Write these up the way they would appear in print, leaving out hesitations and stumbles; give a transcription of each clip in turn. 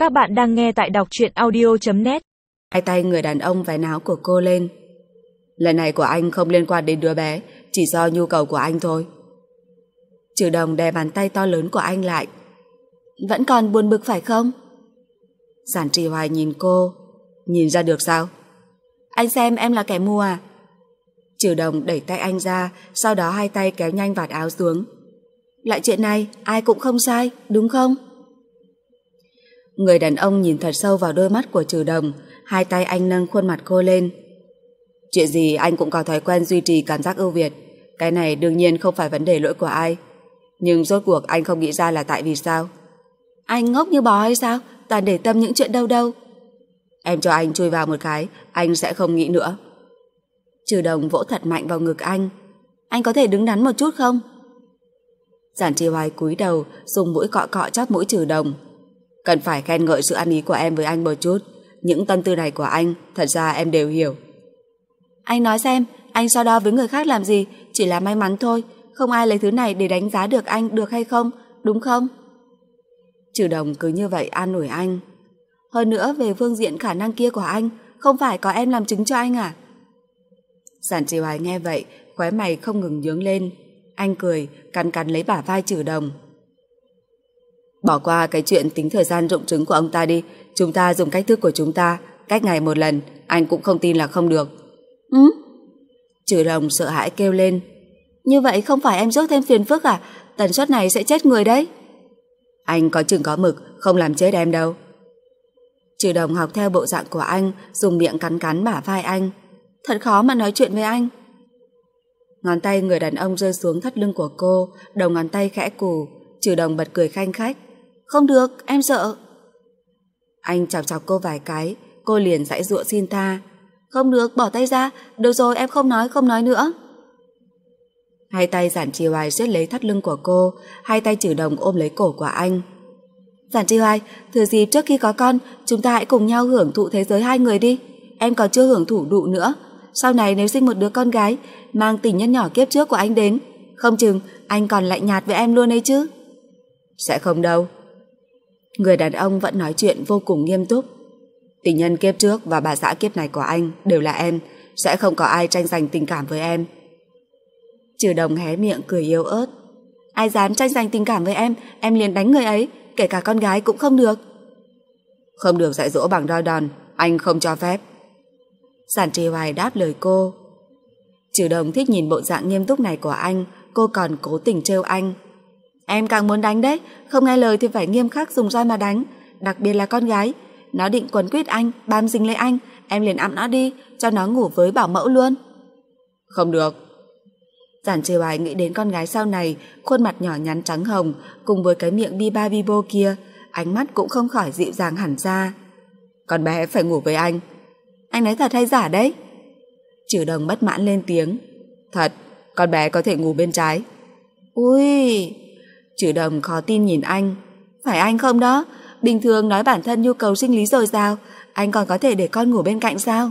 Các bạn đang nghe tại đọc truyện audio.net. Hai tay người đàn ông vén áo của cô lên. Lần này của anh không liên quan đến đứa bé, chỉ do nhu cầu của anh thôi. Trừ Đồng đè bàn tay to lớn của anh lại. Vẫn còn buồn bực phải không? Giản Trì Hoài nhìn cô. Nhìn ra được sao? Anh xem em là kẻ mù à? Trừ Đồng đẩy tay anh ra, sau đó hai tay kéo nhanh vạt áo xuống. Lại chuyện này ai cũng không sai, đúng không? Người đàn ông nhìn thật sâu vào đôi mắt của Trừ Đồng, hai tay anh nâng khuôn mặt cô lên. Chuyện gì anh cũng có thói quen duy trì cảm giác ưu việt, cái này đương nhiên không phải vấn đề lỗi của ai. Nhưng rốt cuộc anh không nghĩ ra là tại vì sao? Anh ngốc như bò hay sao? Toàn để tâm những chuyện đâu đâu. Em cho anh chui vào một cái, anh sẽ không nghĩ nữa. Trừ Đồng vỗ thật mạnh vào ngực anh. Anh có thể đứng đắn một chút không? Giản Trì Hoài cúi đầu, dùng mũi cọ cọ chóp mũi Trừ Đồng. Cần phải khen ngợi sự ăn ý của em với anh một chút. Những tâm tư này của anh, thật ra em đều hiểu. Anh nói xem, anh so đo với người khác làm gì? Chỉ là may mắn thôi. Không ai lấy thứ này để đánh giá được anh được hay không, đúng không? Trừ Đồng cứ như vậy an ủi anh. Hơn nữa về phương diện khả năng kia của anh, không phải có em làm chứng cho anh à? Giản Trì Hoài nghe vậy, khóe mày không ngừng nhướng lên. Anh cười, cắn cắn lấy bả vai Trừ Đồng. Bỏ qua cái chuyện tính thời gian rụng trứng của ông ta đi. Chúng ta dùng cách thức của chúng ta, cách ngày một lần. Anh cũng không tin là không được. Trừ Đồng sợ hãi kêu lên. Như vậy không phải em rước thêm phiền phức à? Tần suất này sẽ chết người đấy. Anh có chừng có mực, không làm chết em đâu. Trừ Đồng học theo bộ dạng của anh, dùng miệng cắn cắn bả vai anh. Thật khó mà nói chuyện với anh. Ngón tay người đàn ông rơi xuống thắt lưng của cô, đầu ngón tay khẽ cù. Trừ Đồng bật cười khanh khách. Không được, em sợ. Anh chọc chọc cô vài cái, cô liền giãy giụa xin tha. Không được, bỏ tay ra. Được rồi, em không nói nữa. Hai tay Giản Trì Hoài siết lấy thắt lưng của cô, hai tay Trừ Đồng ôm lấy cổ của anh. Giản Trì Hoài, thừa dịp trước khi có con, chúng ta hãy cùng nhau hưởng thụ thế giới hai người đi. Em còn chưa hưởng thụ đủ nữa. Sau này nếu sinh một đứa con gái, mang tình nhân nhỏ kiếp trước của anh đến, không chừng anh còn lạnh nhạt với em luôn ấy chứ. Sẽ không đâu. Người đàn ông vẫn nói chuyện vô cùng nghiêm túc. Tình nhân kiếp trước và bà xã kiếp này của anh đều là em, sẽ không có ai tranh giành tình cảm với em. Trừ Đồng hé miệng cười yếu ớt. Ai dám tranh giành tình cảm với em liền đánh người ấy, kể cả con gái cũng không được. Không được dạy dỗ bằng roi đòn, anh không cho phép. Giản Trì Hoài đáp lời cô. Trừ Đồng thích nhìn bộ dạng nghiêm túc này của anh, cô còn cố tình trêu anh. Em càng muốn đánh đấy, không nghe lời thì phải nghiêm khắc dùng roi mà đánh, đặc biệt là con gái. Nó định quấn quýt anh, bám dính lấy anh, em liền ẵm nó đi, cho nó ngủ với bảo mẫu luôn. Không được. Giản Trì Hoài nghĩ đến con gái sau này, khuôn mặt nhỏ nhắn trắng hồng, cùng với cái miệng bi ba bi bô kia, ánh mắt cũng không khỏi dịu dàng hẳn ra. Con bé phải ngủ với anh. Anh nói thật hay giả đấy? Trừ Đồng bất mãn lên tiếng. Thật, con bé có thể ngủ bên trái. Ui! Trừ Đồng khó tin nhìn anh. Phải anh không đó? Bình thường nói bản thân nhu cầu sinh lý dồi dào, anh còn có thể để con ngủ bên cạnh sao?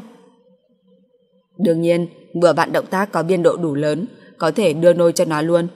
Đương nhiên, vừa vặn động tác có biên độ đủ lớn, có thể đưa nôi cho nó luôn.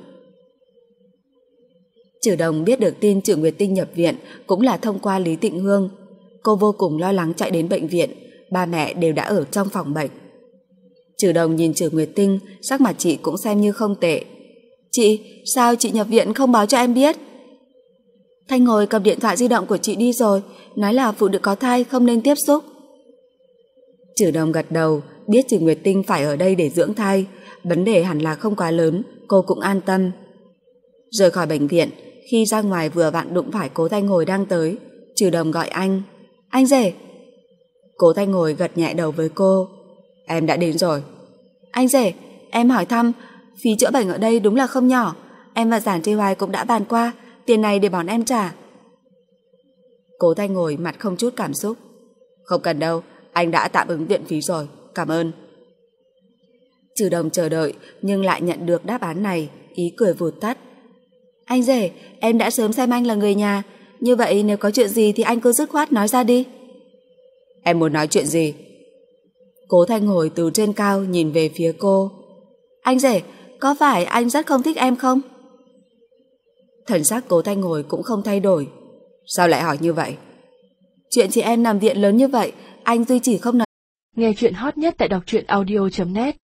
Trừ Đồng biết được tin Trừ Nguyệt Tinh nhập viện cũng là thông qua Lý Tịnh Hương. Cô vô cùng lo lắng chạy đến bệnh viện, ba mẹ đều đã ở trong phòng bệnh. Trừ Đồng nhìn Trừ Nguyệt Tinh, sắc mặt chị cũng xem như không tệ. Chị, sao chị nhập viện không báo cho em biết? Thanh Ngồi cầm điện thoại di động của chị đi rồi, nói là phụ nữ có thai không nên tiếp xúc. Trừ Đồng gật đầu, biết Trừ Nguyệt Tinh phải ở đây để dưỡng thai, vấn đề hẳn là không quá lớn, cô cũng an tâm. Rời khỏi bệnh viện, khi ra ngoài vừa vặn đụng phải Cố Thanh Ngồi đang tới. Trừ Đồng gọi anh. Anh rể. Cố Thanh Ngồi gật nhẹ đầu với cô. Em đã đến rồi. Anh rể, em hỏi thăm, phí chữa bệnh ở đây đúng là không nhỏ. Em và Giản Trì Hoài cũng đã bàn qua, tiền này để bọn em trả. Cố Thanh Ngồi mặt không chút cảm xúc. Không cần đâu, anh đã tạm ứng viện phí rồi, cảm ơn. Trừ Đồng chờ đợi nhưng lại nhận được đáp án này, ý cười vụt tắt. Anh rể, em đã sớm xem anh là người nhà, như vậy nếu có chuyện gì thì anh cứ dứt khoát nói ra đi. Em muốn nói chuyện gì? Cố Thanh Ngồi từ trên cao nhìn về phía cô. Anh rể, có phải anh rất không thích em không? Thần sắc Cố Thanh Ngồi cũng không thay đổi. Sao lại hỏi như vậy? Chuyện chị em nằm viện lớn như vậy, anh duy trì không nói. Nghe chuyện hot nhất tại đọc truyện audio.net